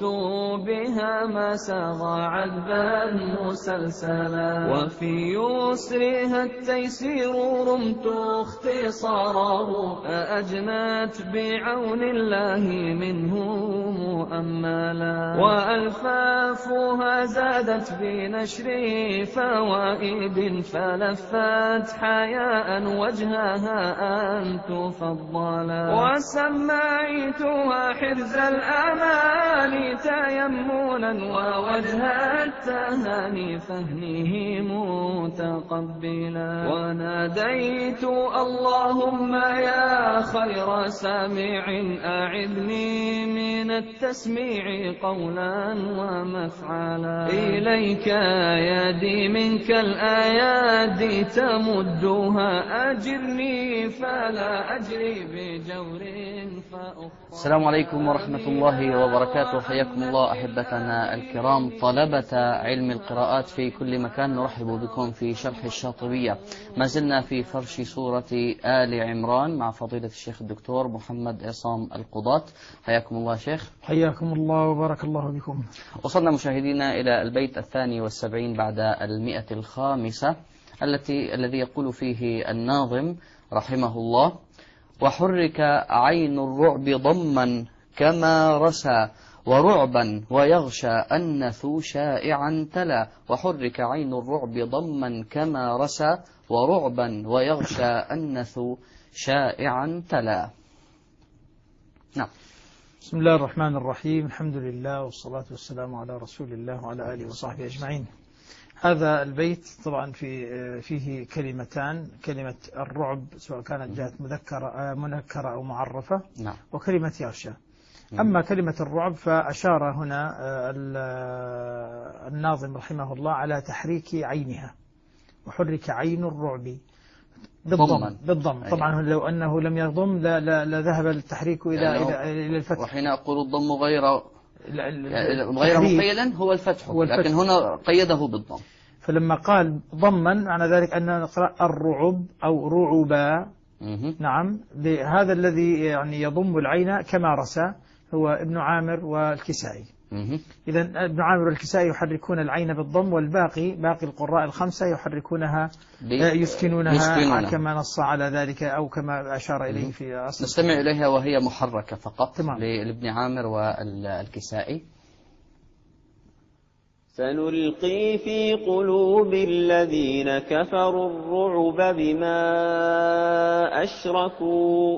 رمت بها ما ساغ عذبا مسلسلا، وفي يسرها التيسير رمت اختصاره، أجنت بعون الله منه مؤملا، وألفافها زادت بنشر فوائد، فلفت حياء وجهها أن تفضلا، وسميتها حرز الآمال تيمنا، ووجه التهاني فهنه متقبلا، وناديت اللهم يا خير سامع أعذني من التسميع قولا ومفعلا، إليك يدي منك الآيات تمدها، أجرني فلا أجري بجور فأخطأ. السلام عليكم ورحمة الله وبركاته. حياكم الله أحبتنا الكرام طلبة علم القراءات في كل مكان، نرحب بكم في شرح الشاطبية. ما زلنا في فرش سورة آل عمران مع فضيلة الشيخ الدكتور محمد عصام القضاة. حياكم الله شيخ. حياكم الله وبارك الله بكم. وصلنا مشاهدينا إلى البيت 72 بعد 105 الذي يقول فيه الناظم رحمه الله: وحرك عين الرعب ضما كما رسى، ورعبا ويغشى أنث شائعا تلا. وحرك عين الرعب ضما كما رسى، ورعبا ويغشى أنث شائعا تلا. نعم. بسم الله الرحمن الرحيم، الحمد لله والصلاة والسلام على رسول الله وعلى آله وصحبه أجمعين. هذا البيت طبعا فيه كلمتان، كلمة الرعب سواء كانت جاءت منكرة أو معرفة، نعم. وكلمة يغشى. أما كلمة الرعب فأشار هنا الناظم رحمه الله على تحريك عينها، وحرك عين الرعب بالضم. طبعا لو أنه لم يضم لذهب التحريك إلى الفتح. وحين أقول الضم غير مقيدا هو الفتح، لكن هنا قيده بالضم. فلما قال ضما معنى ذلك أننا نقرأ الرعب أو رعبا. نعم، هذا الذي يعني يضم العين كما رسى هو ابن عامر والكسائي. إذا ابن عامر والكسائي يحركون العين بالضم، والباقي باقي القراء الخمسة يحركونها يسكنونها كما نص على ذلك أو كما أشار إليه في أصل. نستمع إليها وهي محركة فقط. تمام. لابن عامر والكسائي: سنلقي في قلوب الذين كفروا الرعب بما أشركوا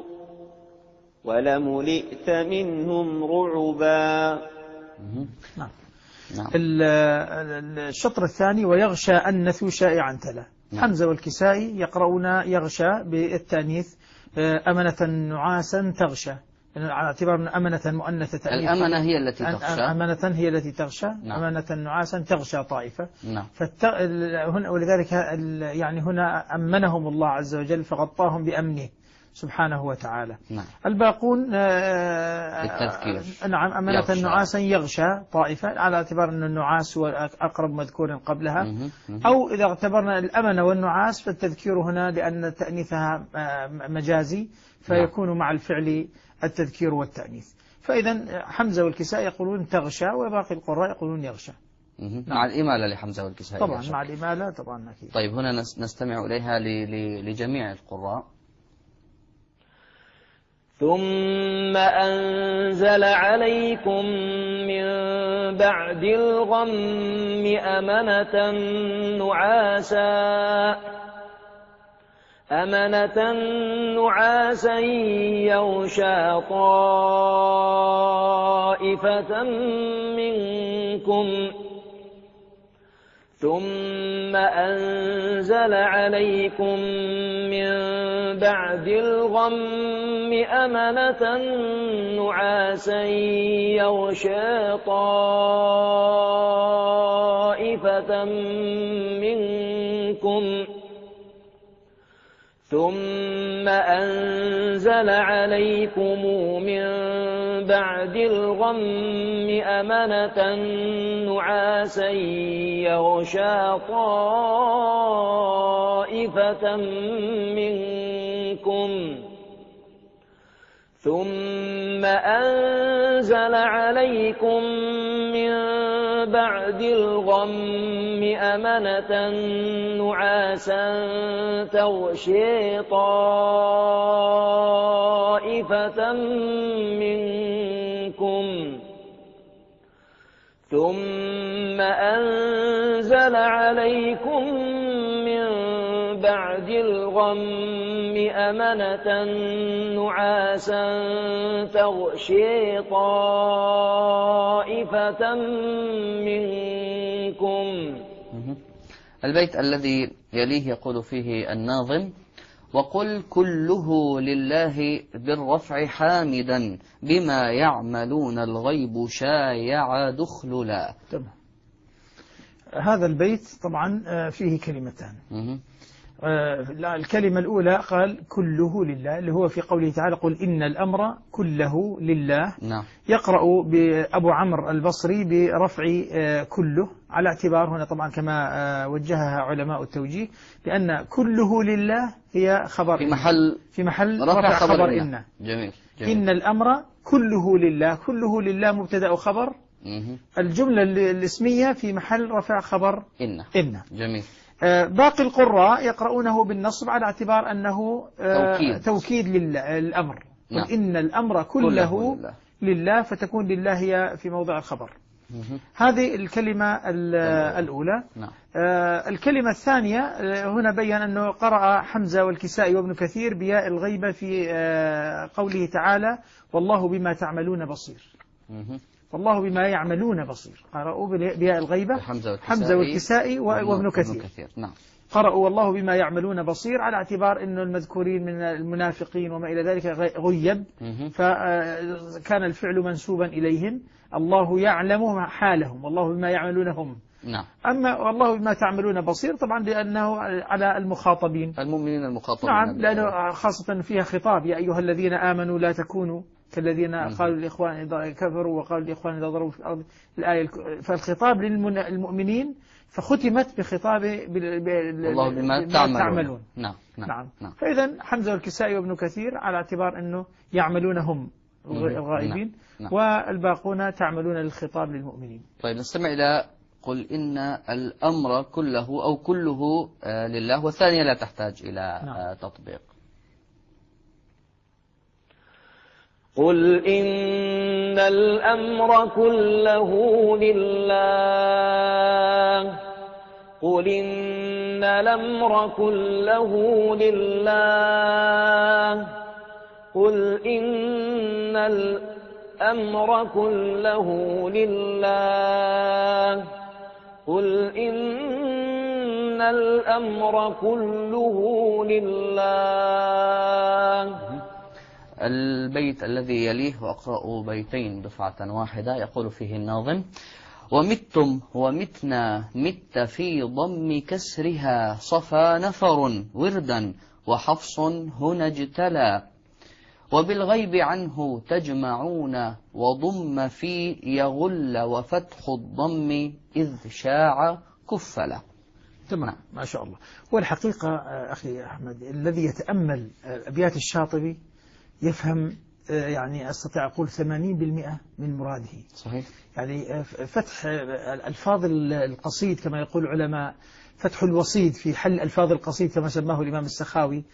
ولملئت منهم رعبا. نعم. الشطر الثاني: ويغشى أنث شائعا تلا. حمزة والكسائي يقرؤون يغشى بالتأنيث، أمنة نعاسا تغشى، على اعتبار من أمنة مؤنثة تأنيث. الأمنة هي التي تغشى. أمنة هي التي تغشى. نعم. أمنة نعاسا تغشى طائفة. نعم. ولذلك يعني هنا أمنهم الله عز وجل فغطاهم بأمنه سبحانه وتعالى. نعم. الباقون التذكير. نعم، أمنة نعاسا يغشى طائفة، على اعتبار أن النعاس هو أقرب مذكور قبلها. أو إذا اعتبرنا الأمنة والنعاس فالتذكير هنا لأن تأنيثها مجازي فيكون مع الفعل التذكير والتأنيث. فإذا حمزة والكساء يقولون تغشى، وباقي القراء يقولون يغشى. مع الإمالة لحمزة والكساء طبعا مع الإمالة طبعا أكيد. طيب هنا نستمع إليها لجميع القراء. ثم أنزل عليكم من بعد الغم أمنة نعاسا يغشى طائفة منكم. ثم أنزل عليكم من بعد الغم أمنة نعاسا يغشى طائفة منكم. ثم أنزل عليكم من بعد الغم أمنة نعاسا يغشى طائفة منكم. ثم أنزل عليكم من بعد الغم أمنة نعاسا تغشي طائفة منكم ثم أنزل عليكم من بعد الغم أمنة نعاسا تغشي طائفة منكم. البيت الذي يليه يقول فيه الناظم: وقل كله لله بالرفع حامدا بما يعملون الغيب شايع دخللا. هذا البيت طبعا فيه كلمتان. الكلمة الأولى قال كله لله، اللي هو في قوله تعالى: قل إن الأمر كله لله. نعم. يقرأ بأبو عمرو البصري برفع كله، على اعتبار هنا طبعا كما وجهها علماء التوجيه بأن كله لله هي خبر في محل رفع خبر إن. جميل. إن الأمر كله لله، كله لله مبتدأ وخبر. الجملة الاسمية في محل رفع خبر إن. جميل. باقي القراء يقرؤونه بالنصب على اعتبار أنه توكيد للأمر. نعم. إن الأمر كله لله، فتكون لله هي في موضع الخبر. هذه الكلمة الأولى. نعم. الكلمة الثانية هنا بيّن أنه قرأ حمزة والكسائي وابن كثير بياء الغيبة في قوله تعالى: والله بما تعملون بصير. والله بما يعملون بصير، قرأوا بياء الغيبة حمزة والكسائي وابن كثير. نعم. قرأوا والله بما يعملون بصير على اعتبار أن المذكورين من المنافقين وما إلى ذلك غيب، فكان الفعل منسوبا إليهم. الله يعلم حالهم، والله بما يعملون هم. نعم. أما والله بما تعملون بصير طبعا لأنه على المخاطبين، المؤمنين المخاطبين. نعم، لأنه خاصة فيها خطاب: يا أيها الذين آمنوا لا تكونوا كالذين قالوا لإخوان إذا كفروا وقالوا لإخوان إذا ضربوا في الأرض، الآية. فالخطاب للمؤمنين فختمت بخطاب الله بما تعملون. نعم. فإذا حمزة والكسائي وابن كثير على اعتبار أنه يعملون هم الغائبين. نعم. والباقون تعملون للخطاب للمؤمنين. طيب نستمع إلى قل إن الأمر كله أو كله لله، والثانية لا تحتاج إلى تطبيق. قل إن الأمر كله لله. قل إن الأمر كله لله. قل إن الأمر كله لله. قل إن الأمر كله لله. البيت الذي يليه وأقرأ بيتين دفعة واحدة يقول فيه الناظم: ومتم ومتنا مت في ضم كسرها صفى نفر وردا وحفص هنا اجتلى وبالغيب عنه تجمعون وضم في يغل وفتح الضم إذ شاع كفلا. تمام، ما شاء الله. والحقيقة أخي أحمد الذي يتأمل أبيات الشاطبي يفهم، يعني أستطيع أقول 80% من مراده. صحيح. يعني فتح الألفاظ القصيد كما يقول العلماء، فتح الوصيد في حل ألفاظ القصيد كما سماه الإمام السخاوي،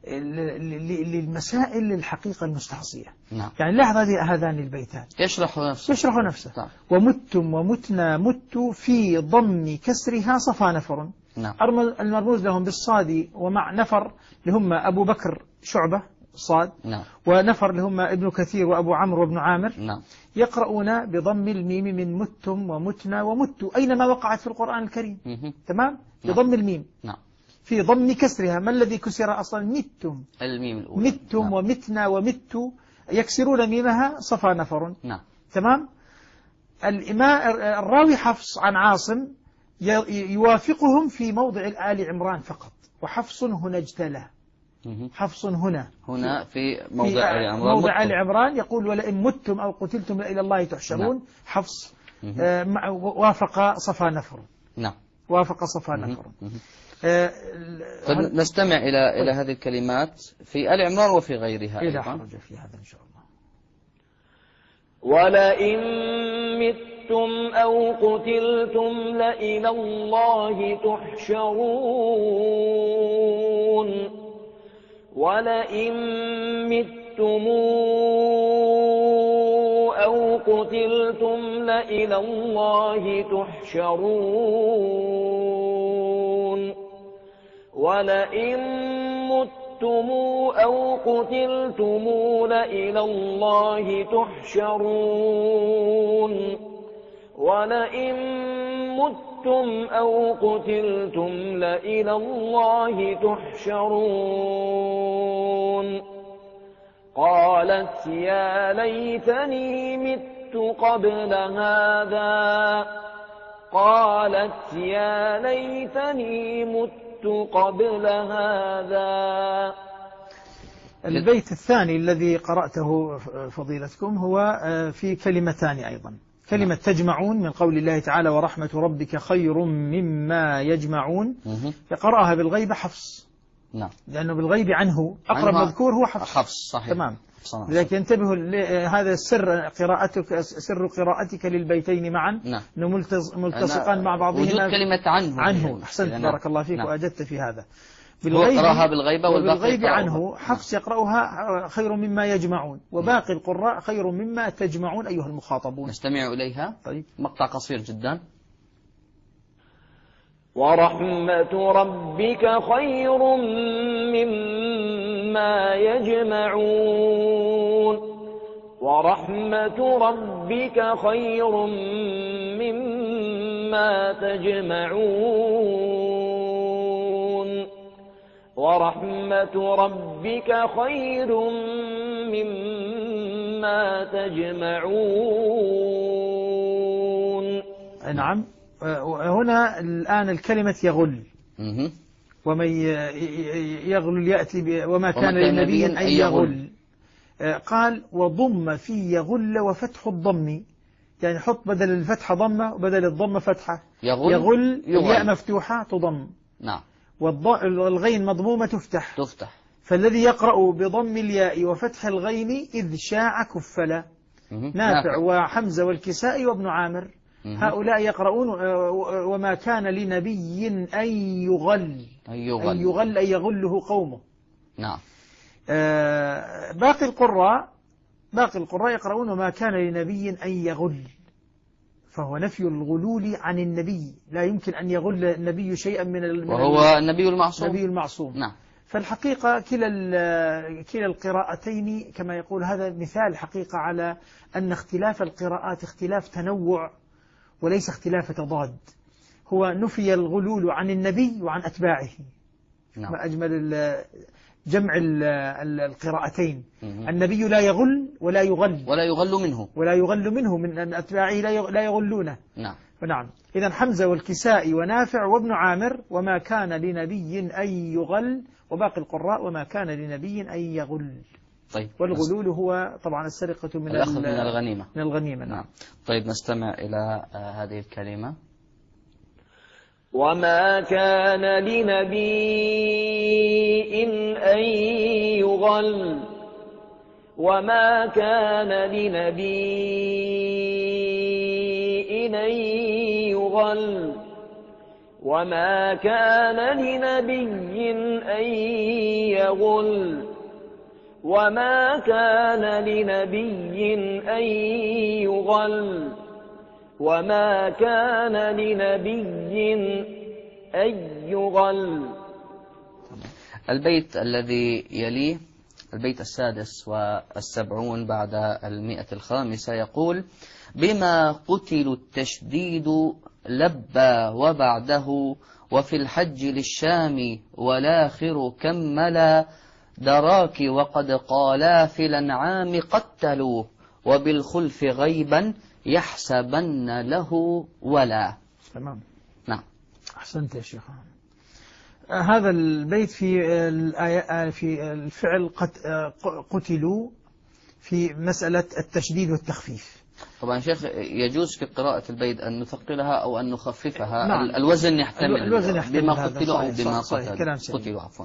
للمسائل الحقيقة المستعصية. نعم. يعني لاحظ هذان البيتان يشرح نفسه. نعم. ومتم ومتنا مت في ضم كسرها صفى نفر. نعم. المرموز لهم بالصاد ومع نفر لهم أبو بكر شعبة صاد. نعم. ونفر لهم ابن كثير وأبو عمرو وابن عامر. نعم. يقرؤون بضم الميم من متم ومتنا ومت أينما وقعت في القرآن الكريم. تمام. بضم الميم. نعم. في ضم كسرها. ما الذي كسر أصلا؟ متم. الميم الأولى. متم. نعم. ومتنا ومت يكسرون ميمها صفى نفر. نعم. تمام. الراوي حفص عن عاصم يوافقهم في موضع آل عمران فقط، وحفص هنا اجتلى. حفص هنا في موضع آل عمران يقول: ولئن متم أو قتلتم إلى الله تحشرون. نعم. حفص وافق صفى نفر. نعم. وافق صفى نفر. نستمع إلى هذه الكلمات في آل عمران وفي غيرها. لا حرج في هذا إن شاء الله. ولئن متم أو قتلتم لإلى الله تحشرون ولئن متم أو قتلتم لإلى الله تحشرون ولئن متم أو قتلتم لإلى الله تحشرون ولئن متم أو قتلتم لإلى الله تحشرون قالت يا ليتني مت قبل هذا قالت يا ليتني مت قبل هذا. البيت الثاني الذي قرأته فضيلتكم هو في كلمتان أيضا، كلمة تجمعون من قول الله تعالى ورحمة ربك خير مما يجمعون، يقرأها بالغيب حفص. نعم. لأنه بالغيب عنه أقرب مذكور هو حفص. صحيح. تمام. لذلك ينتبه هذا سر قراءتك للبيتين معا. نعم. ملتصقان مع بعضهما. وجود كلمة عنه. أحسنت. بارك الله فيك. نعم. وأجدت في هذا. هو قراها بالغيبة والباقي عنه حفص يقرأها خير مما يجمعون، وباقي القراء خير مما تجمعون أيها المخاطبون. نستمع إليها. طيب. مقطع قصير جدا. ورحمة ربك خير مما يجمعون ورحمة ربك خير مما تجمعون ورحمة ربك خير مما تجمعون. نعم. هنا الآن الكلمة يغل، ومن يغل يأتي وما كان للنبي أن يغل. قال وضم في يغل وفتح الضم، يعني حط بدل الفتحة ضمة وبدل الضمة فتحة. يغل الياء مفتوحة تضم. نعم. والغين مضمومة تفتح. فالذي يقرأ بضم الياء وفتح الغين إذ شاع كفلا. نافع وحمزة والكسائي وابن عامر هؤلاء يقرؤون وما كان لنبي أن يغل أن يغله قومه. نعم. باقي القراء يقرؤون وما كان لنبي أن يغل، فهو نفي الغلول عن النبي، لا يمكن أن يغل النبي شيئا وهو النبي المعصوم. نعم. فالحقيقة كلا القراءتين كما يقول هذا مثال حقيقة على أن اختلاف القراءات اختلاف تنوع وليس اختلاف تضاد. هو نفي الغلول عن النبي وعن أتباعه. نعم. ما أجمل جمع القراءتين. النبي لا يغل ولا يغل منه من أتباعه لا يغلونه. نعم. نعم. إذن حمزة والكسائي ونافع وابن عامر وما كان لنبي أن يغل، وباقي القراء وما كان لنبي أن يغل. طيب. والغلول هو طبعا السرقة من الغنيمة. نعم. طيب نستمع إلى هذه الكلمة. وما كان لنبي أن يغل وما كان لنبي أن يغل وما كان لنبي أن يغل وما كان لنبي أن يغل وما كان لنبي أن يغل. البيت الذي يليه البيت 76 بعد 105 يقول بما قتلوا التشديد لبى وبعده وفي الحج للشام والآخر كملا دراك وقد قالا في الأنعام قتلوا وبالخلف غيبا يحسبن له ولا. تمام. نعم. أحسنت يا شيخ. هذا البيت في الفعل قتلوا في مسألة التشديد والتخفيف. طبعا شيخ يجوز في قراءة البيت أن نثقلها أو أن نخففها. نعم. الوزن يحتمل بما قتلوا أو بما قتلوا عفوا،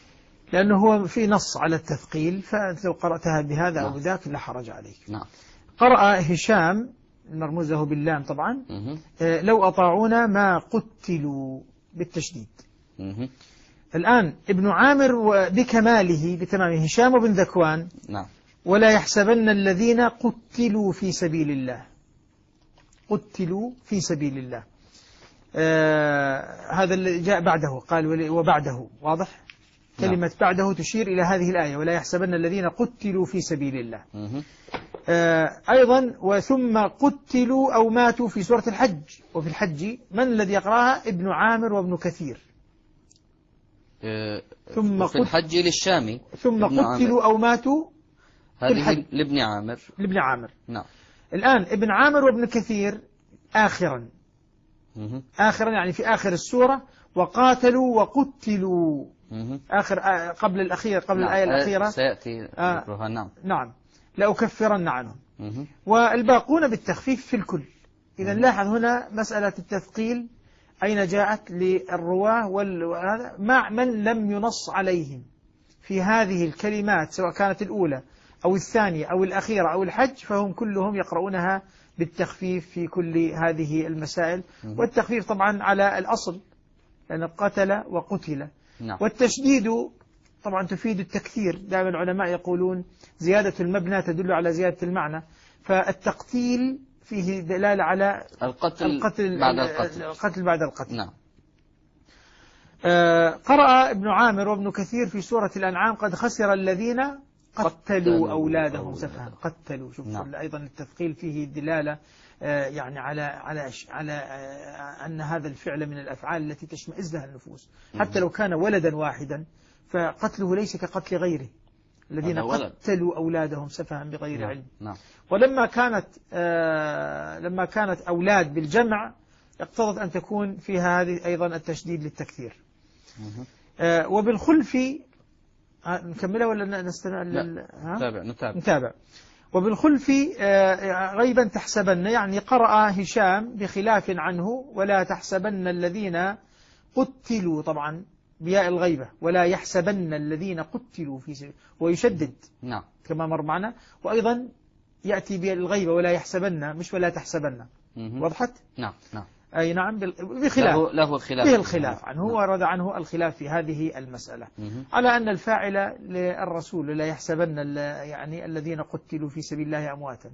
لأنه هو في نص على التثقيل، فأنت لو قرأتها بهذا. نعم. أو بذاك لا حرج عليك. نعم. قرأ هشام مرموزه باللام طبعا لو أطاعونا ما قتلوا بالتشديد. الآن ابن عامر بكماله بتمامه، هشام وابن ذكوان. نعم. ولا يحسبن الذين قتلوا في سبيل الله، قتلوا في سبيل الله. هذا اللي جاء بعده، قال وبعده، واضح. كلمة بعده تشير إلى هذه الآية، ولا يحسبن الذين قتلوا في سبيل الله. أيضا وثم قتلوا أو ماتوا في سورة الحج. وفي الحج من الذي يقرأها؟ ابن عامر وابن كثير. ثم في الحج للشامي. ثم قتلوا أو ماتوا هذه لابن عامر. لابن عامر. نعم. الآن ابن عامر وابن كثير آخرا. آخرا يعني في آخر السورة. وقاتلوا وقتلوا آخر قبل الأخير، قبل نعم. الآية الأخيرة سيأتي ذكرها. نعم. نعم. لأكفرن عنهم. والباقون بالتخفيف في الكل. إذا لاحظ هنا مسألة التثقيل أين جاءت للرواة مع من لم ينص عليهم في هذه الكلمات، سواء كانت الأولى أو الثانية أو الأخيرة أو الحج، فهم كلهم يقرؤونها بالتخفيف في كل هذه المسائل. والتخفيف طبعا على الأصل، لأن قتل وقتل. نعم. والتشديد طبعا تفيد التكثير. دائما العلماء يقولون زيادة المبنى تدل على زيادة المعنى، فالتقتيل فيه دلالة على القتل بعد القتل. نعم. قرأ ابن عامر وابن كثير في سورة الأنعام قد خسر الذين قتلوا أولادهم سفها. قتلوا. شوف. نعم. أيضا التثقيل فيه دلالة يعني على أن هذا الفعل من الأفعال التي تشمئز لها النفوس، حتى لو كان ولدا واحدا فقتله ليس كقتل غيره الذين قتلوا أولادهم سفها بغير علم. نعم. ولما كانت أولاد بالجمع اقتضت أن تكون فيها هذه أيضا التشديد للتكثير. وبالخلف نكملها ولا نستمع؟ نتابع. وبالخلف غيبا تحسبن، يعني قرأ هشام بخلاف عنه ولا تحسبن الذين قتلوا، طبعا بياء الغيبة، ولا يحسبن الذين قتلوا في سبيل، ويشدد. نعم. كما مر معنا. وأيضا يأتي بياء الغيبة ولا يحسبن، مش ولا تحسبن. وضحت؟ نعم. نعم. أي نعم. بخلاف له خلاف به الخلاف عنه. ورد عنه الخلاف في هذه المسألة على أن الفاعل للرسول لا يحسبن يعني الذين قتلوا في سبيل الله أمواتا.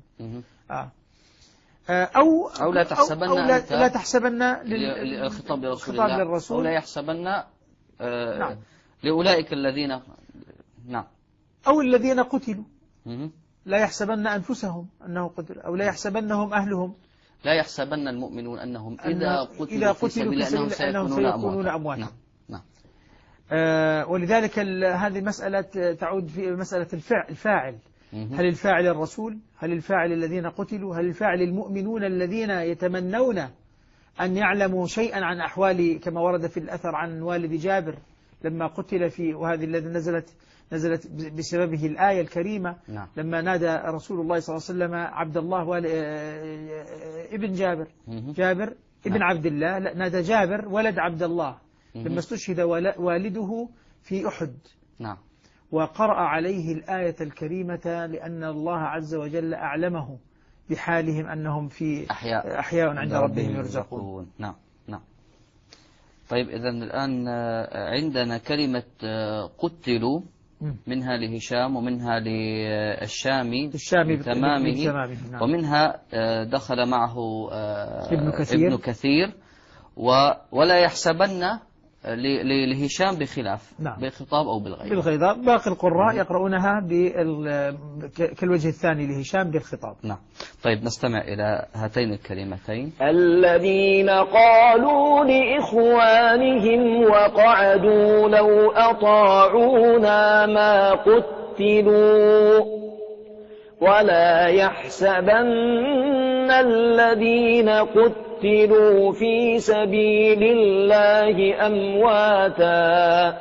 أو لا تحسبن لا تحسبن الخطاب لرسول الله، أو لا يحسبن نعم. لأولئك الذين. نعم. أو الذين قتلوا لا يحسبن أنفسهم أنه قتل، أو لا يحسبنهم أهلهم. لا يحسبن المؤمنون أنهم إذا قتلوا في سبيل أنهم سيكونون أمواتا. نعم. ولذلك هذه مسألة تعود في مسألة الفاعل. هل الفاعل الرسول؟ هل الفاعل الذين قتلوا؟ هل الفاعل المؤمنون الذين يتمنون أن يعلموا شيئا عن أحوال، كما ورد في الأثر عن والد جابر لما قتل وهذه الذي نزلت بسببه الآية الكريمة. نعم. لما نادى رسول الله صلى الله عليه وسلم عبد الله ابن جابر ابن نعم. عبد الله، نادى جابر ولد عبد الله لما استشهد والده في أحد. نعم. وقرأ عليه الآية الكريمة لأن الله عز وجل أعلمه بحالهم أنهم في أحياء عند ربهم يرزقون. نعم. نعم. طيب إذن الآن عندنا كلمة قتلوا، منها لهشام ومنها للشامي بتمامه. نعم. ومنها دخل معه ابن كثير. ولا يحسبن لهشام بخلاف. نعم. بالخطاب أو بالغيبة. بالخطاب. باقي القراء يقرؤونها كالوجه الثاني لهشام بالخطاب. نعم. طيب نستمع إلى هاتين الكلمتين. الذين قالوا لإخوانهم وقعدوا لو أطاعونا ما قتلوا ولا يحسبن الذين قتلوا في سبيل الله أمواتا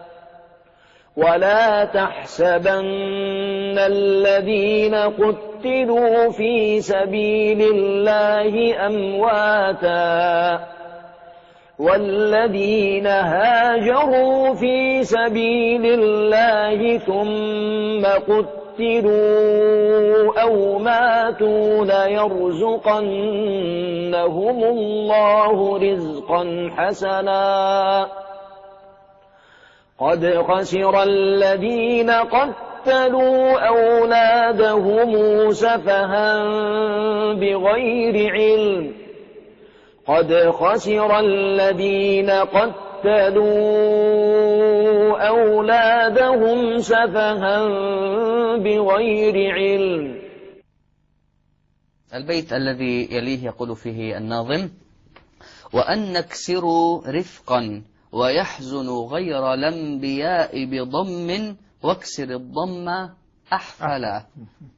ولا تحسبن الذين قتلوا في سبيل الله أمواتا والذين هاجروا في سبيل الله ثم قتلوا قتلوا أو ماتوا ليرزقنهم الله رزقا حسنا قد خسر الذين قتلوا أولادهم سفها بغير علم قد خسر الذين قتلوا أولادهم سفها بغير علم. البيت الذي يليه يقول فيه الناظم: وأن نكسروا رفقا ويحزن غير الأنبياء بضم واكسر الضم أحفلا.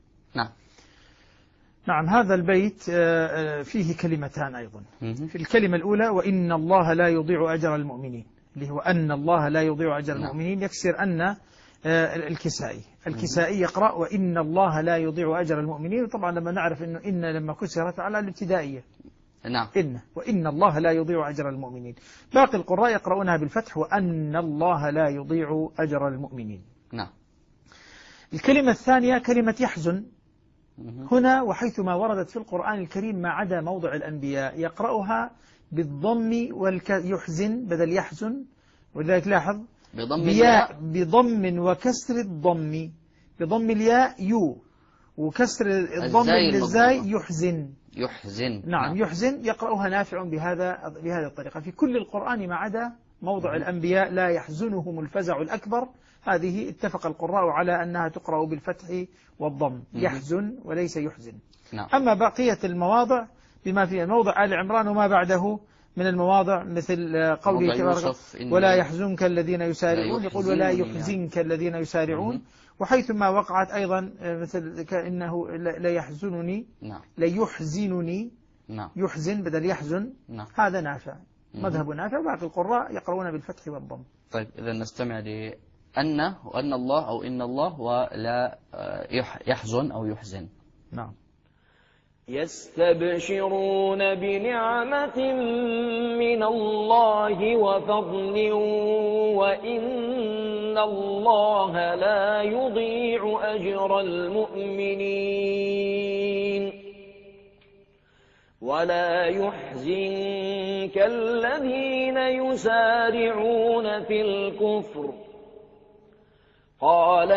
نعم، هذا البيت فيه كلمتان أيضا. في الكلمة الأولى: وإن الله لا يضيع أجر المؤمنين، اللي هو أن الله لا يضيع أجر المؤمنين، يكسر أن الكسائي يقرأ وإن الله لا يضيع أجر المؤمنين. وطبعا لما نعرف إن لما كسرت على الابتدائية، نعم، وإن الله لا يضيع أجر المؤمنين. باقي القراء يقرؤونها بالفتح: وأن الله لا يضيع أجر المؤمنين. نعم. الكلمة الثانية كلمة يحزن. هنا وحيثما وردت في القرآن الكريم ما عدا موضع الأنبياء يقرأها بالضم يحزن بدل يحزن، ولذلك لاحظ بضم وكسر الضم، بضم الياء يو وكسر الضم للزاي يحزن. نعم، يحزن. يقرأها نافع بهذه الطريقة في كل القرآن ما عدا موضع الأنبياء: لا يحزنهم الفزع الأكبر. هذه اتفق القراء على أنها تقرأ بالفتح والضم، يحزن وليس يحزن. نعم. أما بقية المواضع بما فيها موضع آل عمران وما بعده من المواضع مثل قوله تبارك: ولا يحزنك الذين يسارعون، يقول ولا يحزنك الذين يسارعون. وحيثما وقعت أيضا مثل كأنه لا يحزنني، ليحزنني، يحزن بدل يحزن. هذا نافع، مذهب نافع. باقي القراء يقرؤون بالفتح والضم. طيب، إذا نستمع لأن وأن الله أو إن الله ولا يحزن أو يحزن. نعم. يستبشرون بنعمة من الله وفضل وإن الله لا يضيع أجر المؤمنين ولا يحزنك الذين يسارعون في الكفر قال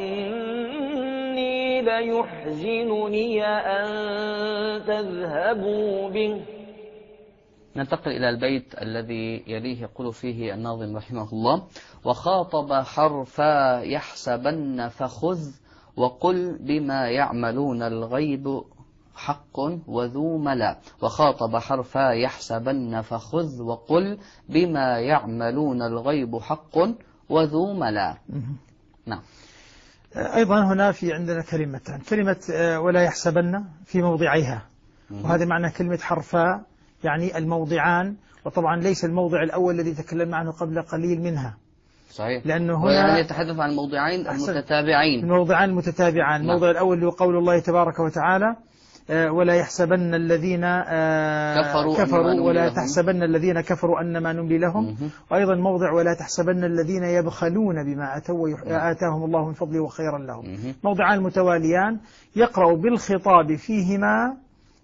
إني ليحزنني أن تذهبوا به. ننتقل إلى البيت الذي يليه يقول فيه الناظم رحمه الله: وخاطب حرفا يحسبن فخذ وقل بما يعملون الغيب حق وذو ملا. وخاطب حرفا يحسبن فخذ وقل بما يعملون الغيب حق وذو ملا. نعم. أيضا هنا في عندنا كلمتان: كلمة ولا يحسبن في موضعيها، وهذا معنى كلمة حرفا يعني الموضعان. وطبعا ليس الموضع الأول الذي تكلمنا عنه قبل قليل منها، صحيح، لأنه هنا يتحدث عن الموضعين المتتابعين. الموضعان المتتابعان. الموضع الأول هو قول الله تبارك وتعالى: ولا يحسبن الذين كفروا ولا تحسبن الذين كفروا أنما نملي لهم. وأيضا موضع ولا تحسبن الذين يبخلون بما آتاهم الله من فضله وخيرا لهم. موضعان متواليان يقرأ بالخطاب فيهما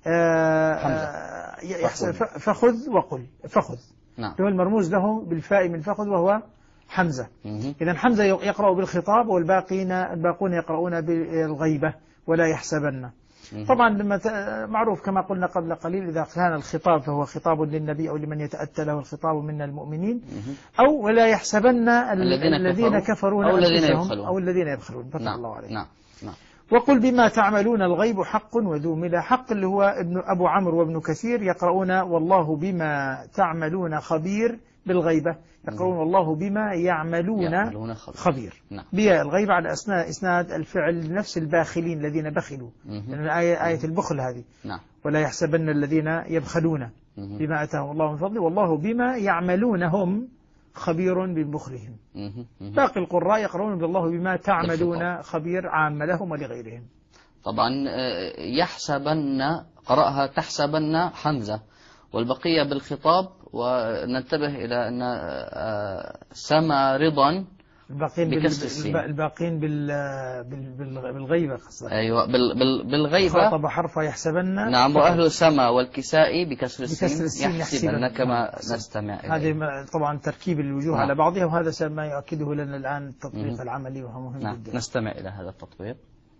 فخذ وقل. فخذ هو المرموز له بالفاء من فخذ وهو حمزة. إذن حمزة يقرأ بالخطاب والباقون يقرؤون بالغيبة ولا يحسبن. طبعا لما معروف كما قلنا قبل قليل: إذا كان الخطاب فهو خطاب للنبي أو لمن يتأتى له الخطاب من المؤمنين، أو ولا يحسبن الذين كفروا أو الذين يبخلون. فتح الله عليه. نعم. وقل بما تعملون الغيب حق وذو ملا. حق اللي هو أبو عمرو وابن كثير يقرؤون والله بما تعملون خبير بالغيبة، يقولون والله بما يعملون خبير. بياء الغيبة على إسناد الفعل نفس الباخلين الذين بخلوا، يعني آية البخل هذه. ولا يحسبن الذين يبخلون بما أتاهم الله من فضله والله بما يعملون هم خبير ببخلهم. باقي القراء يقرؤون بالله بما تعملون خبير، عام لهم ولغيرهم. طبعا يحسبن قرأها تحسبن حمزة، والبقية بالخطاب. وننتبه إلى أن سما رضا الباقين بالغيبة قصدك. أيوة بالغيبة. خاطب حرف يحسبن. نعم. وأهل السماء والكساء بكسر السين يحسبن كما نستمع إليه. هذه طبعا تركيب الوجوه نعم. على بعضها، وهذا ما يؤكده لنا الآن التطبيق العملي وهو مهم نعم. جدا. نستمع إلى هذا التطبيق.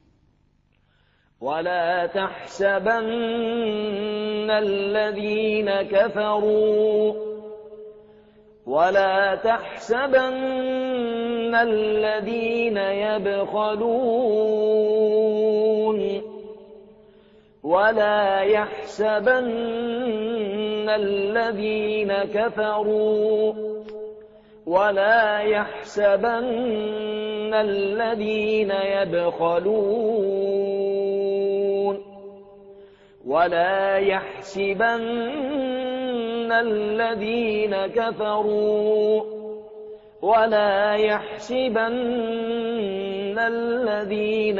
ولا تحسبن الذين يبخلون ولا يحسبن الذين كفروا ولا يحسبن الذين يبخلون ولا يحسبن الذين كفروا ولا يحسبن الذين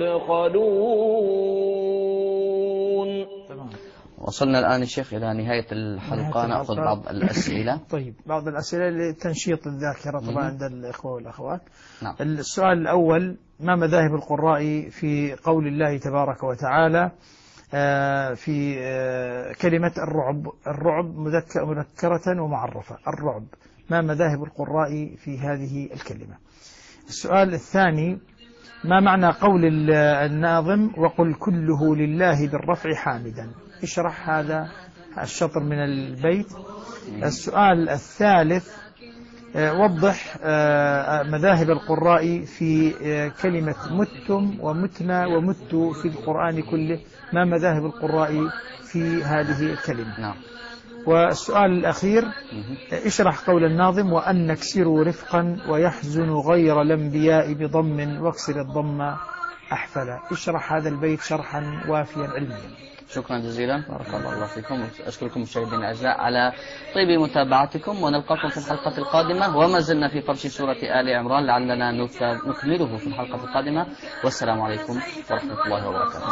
يبخلون. وصلنا الآن الشيخ إلى نهاية الحلقة، نأخذ بعض الأسئلة. طيب، بعض الأسئلة لتنشيط الذاكرة طبعا عند الإخوة والأخوات. نعم. السؤال الأول: ما مذاهب القراء في قول الله تبارك وتعالى في كلمة الرعب مذكرة ومعرفة؟ الرعب، ما مذاهب القراء في هذه الكلمة؟ السؤال الثاني: ما معنى قول الناظم وقل كله لله بالرفع حامدا؟ اشرح هذا الشطر من البيت. السؤال الثالث: وضح مذاهب القراء في كلمة متم ومتنا ومت في القرآن كله، ما مذاهب القراء في هذه الكلمة؟ نعم. والسؤال الأخير: اشرح قول الناظم وأن نكسر رفقا ويحزن غير الأنبياء بضم واكسر الضم أحفلا. اشرح هذا البيت شرحا وافيا علميا. شكرا جزيلا، بارك الله فيكم. أشكركم مشاهدينا الأعزاء على طيب متابعتكم، ونلقاكم في الحلقة القادمة، وما زلنا في فرش سورة آل عمران، لعلنا نكمله في الحلقة القادمة. والسلام عليكم ورحمة الله وبركاته.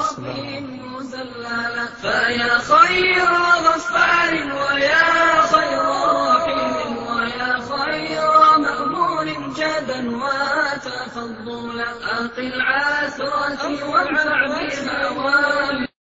فيا خير غفار ويا خير رحيم ويا خير مأمور جدا وتفضلا، أقل عثرتي وادفع بها